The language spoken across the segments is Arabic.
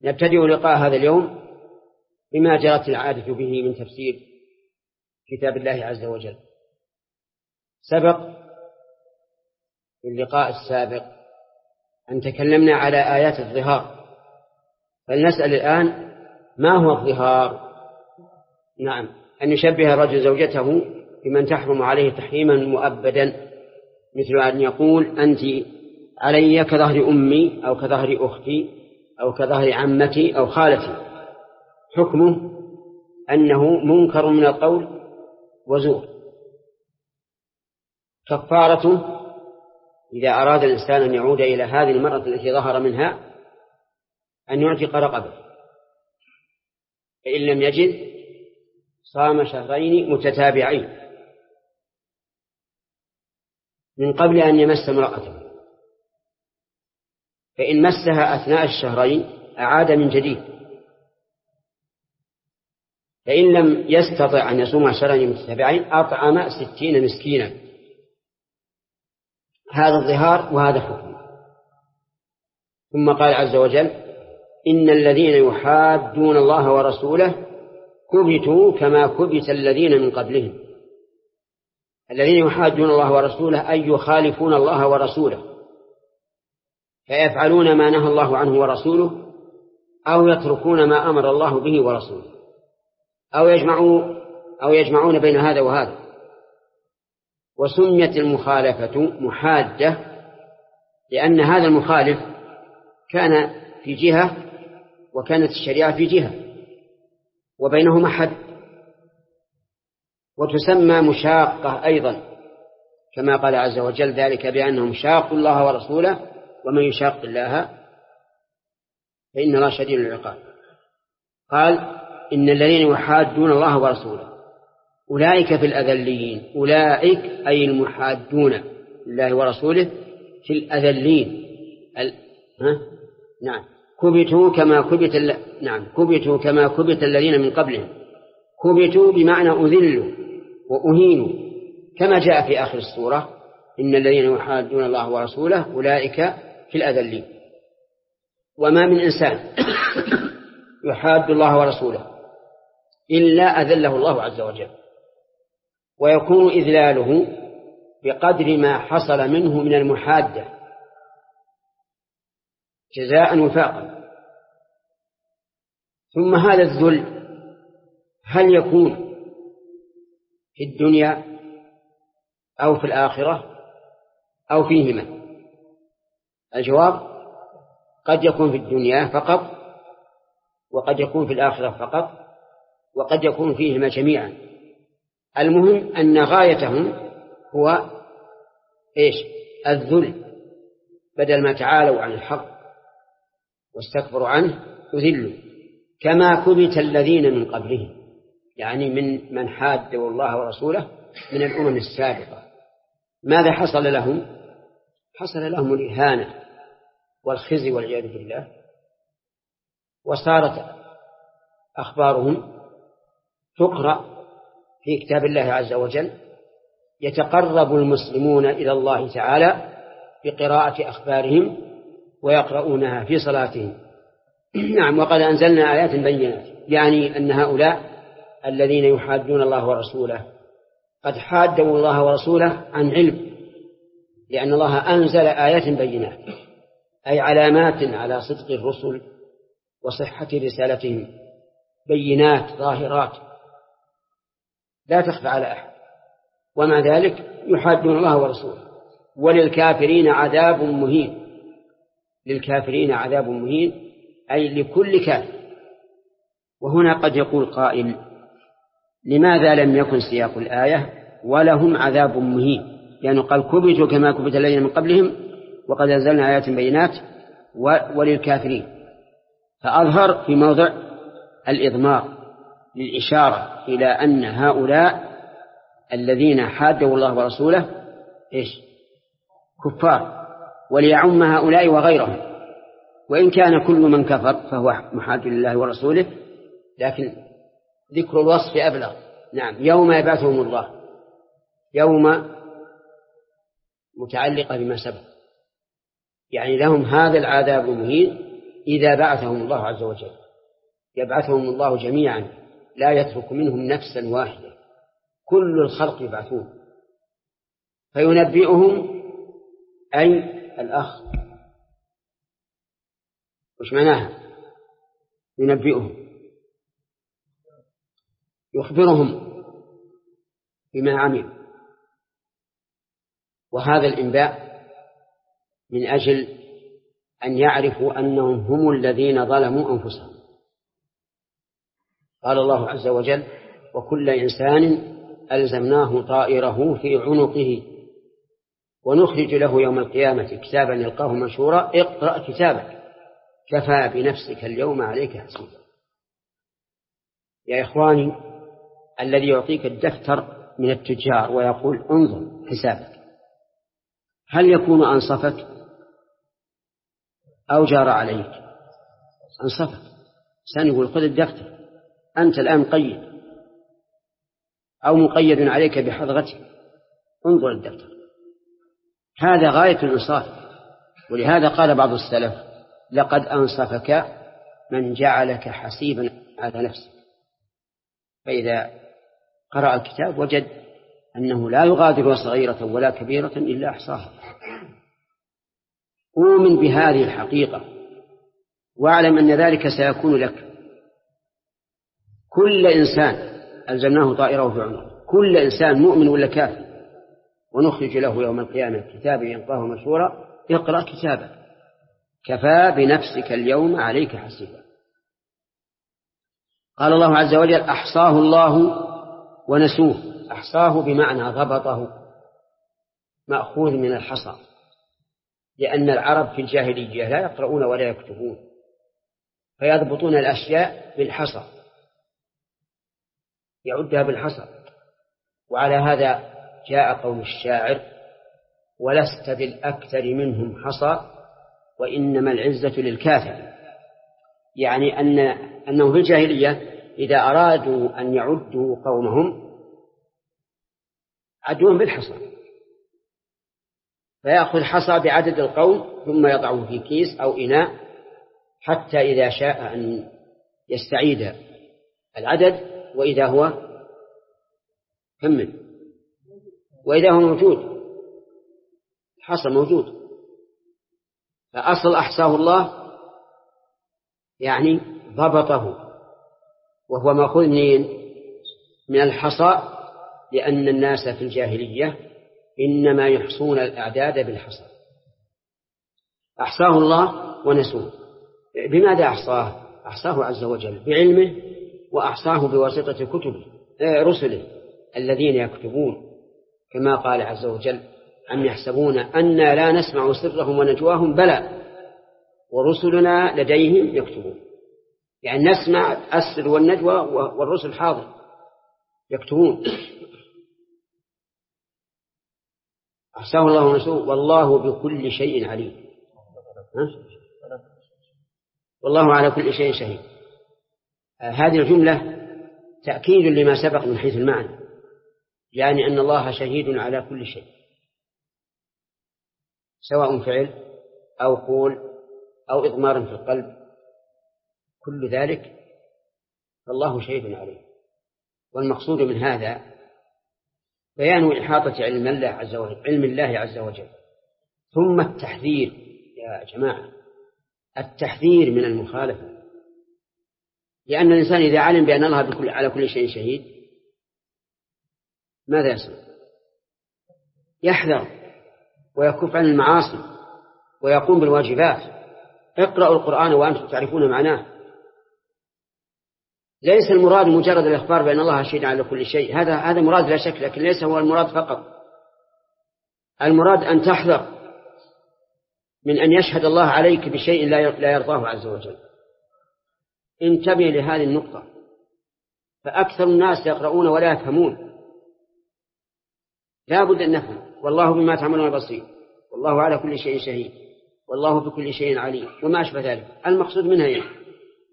نبتدئ لقاء هذا اليوم بما جرت العادة به من تفسير كتاب الله عز وجل. سبق في اللقاء السابق أن تكلمنا على آيات الظهار، فلنسأل الآن ما هو الظهار؟ نعم، أن يشبه الرجل زوجته بمن تحرم عليه تحريما مؤبدا، مثل أن يقول أنت علي كظهر أمي أو كظهر أختي أو كظهر عمتي أو خالتي. حكمه أنه منكر من القول وزور. كفارته إذا أراد الإنسان أن يعود إلى هذه المرأة التي ظهر منها أن يعتق رقبة، فإن لم يجد صام شهرين متتابعين من قبل أن يمس امرأته، فإن مسها أثناء الشهرين أعاد من جديد، فإن لم يستطع أن يصوم شهرين متتابعين أطعم 60 مسكينا. هذا الظهار وهذا حكم. ثم قال عز وجل: إن الذين يحادون الله ورسوله كبتوا كما كبت الذين من قبلهم. الذين يحادون الله ورسوله أي يخالفون الله ورسوله، فيفعلون ما نهى الله عنه ورسوله أو يتركون ما أمر الله به ورسوله أو يجمعون بين هذا وهذا. وسميت المخالفة محادة لأن هذا المخالف كان في جهة وكانت الشريعة في جهة وبينهما حد. وتسمى مشاقة أيضا، كما قال عز وجل: ذلك بأنهم شاقوا الله ورسوله ومن يشاق الله فإن الله شديد العقاب. قال: إن الذين يحادون الله ورسوله أولئك في الأذلين. أولئك أي المحادون لله ورسوله في الأذلين. نعم، كبتوا كما كبت الذين من قبلهم. كبتوا بمعنى أذلوا وأهينوا، كما جاء في آخر السورة: إن الذين يحادون الله ورسوله أولئك في الأذلين. وما من إنسان يحاد الله ورسوله إلا أذله الله عز وجل، ويكون إذلاله بقدر ما حصل منه من المحادة جزاء وفاقا. ثم هذا الذل هل يكون في الدنيا أو في الآخرة أو فيهما؟ الجواب: قد يكون في الدنيا فقط، وقد يكون في الآخرة فقط، وقد يكون فيهما جميعا. المهم أن غايتهم هو الذل، بدل ما تعالوا عن الحق واستكبروا عنه يذلوا، كما كبت الذين من قبلهم، يعني من حادوا الله ورسوله من الأمم السابقة. ماذا حصل لهم؟ حصل لهم الإهانة والخزي والعياذ بالله، وصارت أخبارهم تقرأ في كتاب الله عز وجل. يتقرب المسلمون إلى الله تعالى بقراءة أخبارهم ويقرؤونها في صلاتهم. نعم، وقد أنزلنا آيات بينات، يعني أن هؤلاء الذين يحادون الله ورسوله قد حادوا الله ورسوله عن علم، لأن الله أنزل آيات بينات، أي علامات على صدق الرسل وصحة رسالتهم، بينات ظاهرات لا تخفى على أحد، ومع ذلك يحادون الله ورسوله. وللكافرين عذاب مهين. للكافرين عذاب مهين أي لكل كافر. وهنا قد يقول قائل: لماذا لم يكن سياق الآية ولهم عذاب مهين؟ يعني قال كبتوا كما كبت الذين من قبلهم وقد أنزلنا آيات بينات وللكافرين، فأظهر في موضع الإضمار للإشارة إلى أن هؤلاء الذين حادوا الله ورسوله كفار، وليعم هؤلاء وغيرهم. وإن كان كل من كفر فهو محاد لله ورسوله، لكن ذكر الوصف أبلغ. نعم، يوم يبعثهم الله، يوم متعلقة بما سبق، يعني لهم هذا العذاب المهين إذا بعثهم الله عز وجل يبعثهم الله جميعا لا يترك منهم نفسا واحدة، كل الخلق يبعثون فينبئهم. أي الأخ وش معناها؟ ينبئهم يخبرهم بما عمل. وهذا الإنباء من أجل أن يعرفوا أنهم هم الذين ظلموا أنفسهم. قال الله عز وجل: وكل إنسان ألزمناه طائره في عنقه ونخرج له يوم القيامة كتابا يلقاه منشورا اقرأ كتابك كفى بنفسك اليوم عليك حسيبا. يا إخواني، الذي يعطيك الدفتر من التجار ويقول انظر حسابك، هل يكون أنصفك أو جار عليك؟ أنصفك، سنقول خذ الدفتر، أنت الآن مقيد أو مقيد عليك بحضرتك، انظر الدفتر. هذا غاية الإنصاف. ولهذا قال بعض السلف: لقد أنصفك من جعلك حسيبا على نفسك. فإذا قرأ الكتاب وجد أنه لا يغادر صغيرة ولا كبيرة إلا أحصاها. أؤمن بهذه الحقيقة واعلم أن ذلك سيكون لك. كل إنسان ألزمناه طائره في عنقه، كل إنسان مؤمن ولا كافر، ونخرج له يوم القيامة كتابا يلقاه منشورا اقرأ كتابك كفى بنفسك اليوم عليك حسيبا. قال الله عز وجل: أحصاه الله ونسوه. أحصاه بمعنى ضبطه، مأخوذ من الحصى، لأن العرب في الجاهلية لا يقرؤون ولا يكتبون فيضبطون الأشياء بالحصى، يعدها بالحصى. وعلى هذا جاء قول الشاعر: ولست بالأكثر منهم حصى وإنما العزة للكافر. يعني أنه في الجاهلية إذا أرادوا أن يعدوا قومهم عدوهم بالحصى، فيأخذ حصى بعدد القوم ثم يضعه في كيس أو إناء، حتى إذا شاء أن يستعيد العدد وإذا هو كمل، وإذا هو موجود، الحصى موجود. فأصل أحصاه الله يعني ضبطه، وهو مأخوذ من الحصى، لأن الناس في الجاهلية إنما يحصون الأعداد بالحصى. أحصاه الله ونسوه. بماذا أحصاه؟ أحصاه عز وجل بعلمه، وأحصاه بواسطة كتبه رسله الذين يكتبون، كما قال عز وجل: أم يحسبون أنا لا نسمع سرهم ونجواهم بلى ورسلنا لديهم يكتبون. يعني نسمع السر والنجوى والرسل حاضر يكتبون. أحصاه الله ونسوه والله بكل شيء عليم. والله على كل شيء شهيد. هذه الجملة تأكيد لما سبق من حيث المعنى، يعني أن الله شهيد على كل شيء، سواء فعل أو قول أو إضمار في القلب، كل ذلك فالله شهيد عليه. والمقصود من هذا بيان إحاطة علم الله عز وجل. ثم التحذير يا جماعة، التحذير من المخالفة، لأن الإنسان إذا علم بأن الله على كل شيء شهيد ماذا يصنع؟ يحذر ويكف عن المعاصي ويقوم بالواجبات. اقرأوا القرآن وأنتم تعرفون معناه. ليس المراد مجرد الإخبار بأن الله شهيد على كل شيء، هذا مراد لا شك، لكن ليس هو المراد فقط. المراد أن تحذر من أن يشهد الله عليك بشيء لا يرضاه عز وجل. انتبه لهذه النقطة، فأكثر الناس يقرؤون ولا يفهمون. لا بد أن نفهم. والله بما تعملون بصير، والله على كل شيء شهيد، والله بكل شيء عليم، وما أشبه ذلك. المقصود منها يعني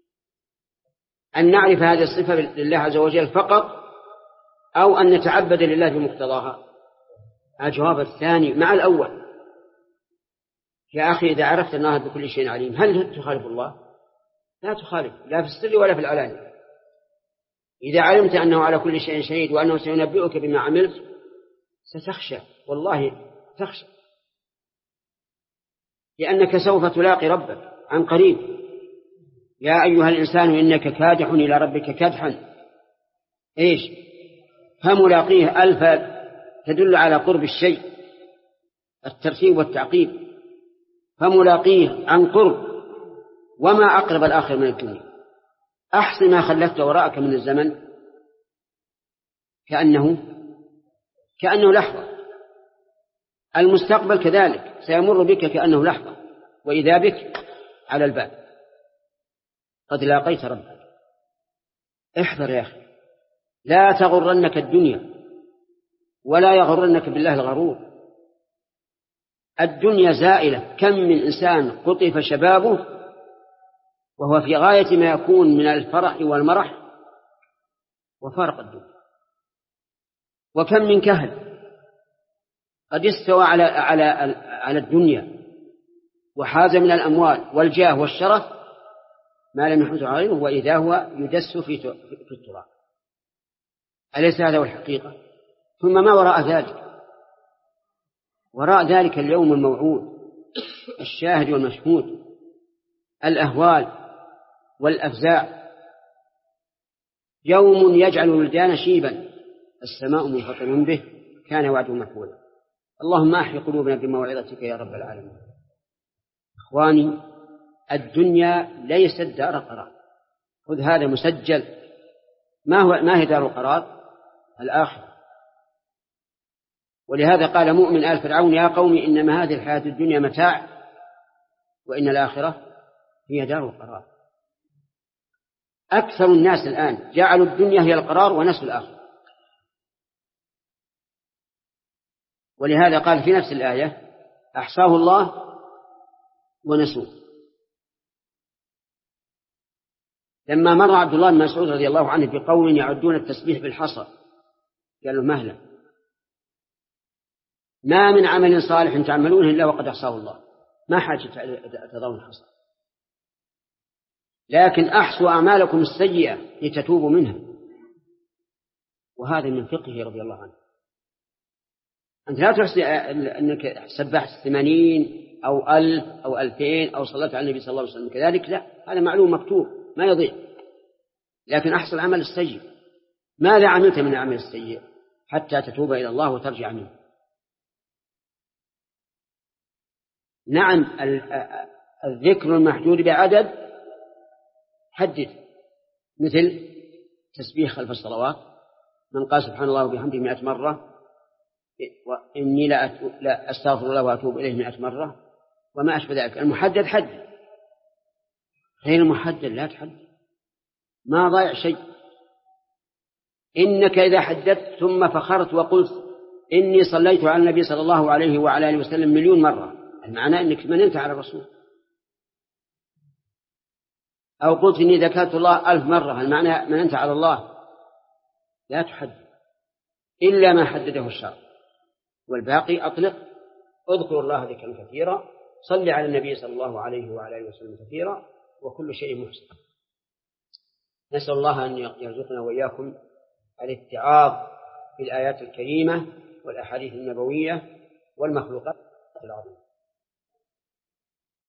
أن نعرف هذه الصفة لله عز وجل فقط، أو أن نتعبد لله بمقتضاها. الجواب الثاني مع الأول. يا أخي إذا عرفت أن الله بكل شيء عليم هل تخالف الله؟ لا تخالف، لا في السر ولا في العلانية. إذا علمت أنه على كل شيء شهيد وأنه سينبئك بما عملت ستخشى، والله تخشى، لأنك سوف تلاقي ربك عن قريب. يا أيها الإنسان إنك كادح إلى ربك كدحا إيش فملاقيه. ألف تدل على قرب الشيء، الترتيب والتعقيب. فملاقيه عن قرب، وما أقرب الآخر من الدنيا. أحسن ما خلفت وراءك من الزمن كأنه لحظة. المستقبل كذلك سيمر بك كأنه لحظة، وإذا بك على الباب قد لاقيت ربك. احذر يا أخي، لا تغرنك الدنيا ولا يغرنك بالله الغرور. الدنيا زائلة. كم من إنسان قطف شبابه وهو في غاية ما يكون من الفرح والمرح وفارق الدنيا. وكم من كهل قد استوى على الدنيا وحاز من الأموال والجاه والشرف ما لم يحوز غيره، وإذا هو يدس في التراب. أليس هذا هو الحقيقة؟ ثم ما وراء ذلك؟ وراء ذلك اليوم الموعود الشاهد والمشهود، الأهوال والأفزاع. يوم يجعل الولدان شيبا السماء منفطر به كان وعده مفعولا. اللهم أحي قلوبنا بموعظتك يا رب العالمين. إخواني، الدنيا ليست دار قرار. خذ هذا مسجل. ما هي دار القرار؟ الآخرة. ولهذا قال مؤمن آل فرعون يا قوم إنما هذه الحياة الدنيا متاع وإن الآخرة هي دار القرار. أكثر الناس الآن جعلوا الدنيا هي القرار ونسوا الآخرة. ولهذا قال في نفس الآية أحصاه الله ونسوه. لما مر عبد الله بن مسعود رضي الله عنه بقوم يعدون التسبيح بالحصى قال له مهلا، ما من عمل صالح تعملونه إلا وقد أحصاه الله، ما حاجة تضعون الحصى، لكن أحصوا أعمالكم السيئة لتتوبوا منها. وهذا من فقهه رضي الله عنه. أنت لا تحصي أنك سبحت 80 أو 1000 أو 2000 أو صلت على النبي صلى الله عليه وسلم كذلك، لا، هذا معلوم مكتوب ما يضيع. لكن أحصل العمل السيء. ماذا عملت من العمل السيء حتى تتوب إلى الله وترجع منه؟ نعم، الذكر المحدود بعدد حدد، مثل تسبيح خلف الصلوات، من قال سبحان الله وبحمده 100 مرة، وإني لا أستغفر الله وأتوب إليه 100 مرة، وما أشبه ذلك. المحدد حدد، غير المحدد لا تحدد، ما ضيع شيء. إنك إذا حددت ثم فخرت وقلت إني صليت على النبي صلى الله عليه وعلى آله وسلم 1,000,000 مرة، المعنى أنك مننت على الرسول. أو قلت إني ذكرت الله 1000 مرة، المعنى مننت على الله. لا تحدد إلا ما حدده الشرع، والباقي أطلق. اذكر الله ذكرا كثيرا، صل على النبي صلى الله عليه وعلى آله وسلم كثيرا، وكل شيء محسن. نسأل الله أن يرزقنا وإياكم الاتعاظ بالآيات الكريمة والأحاديث النبوية والمخلوقات العظيمة.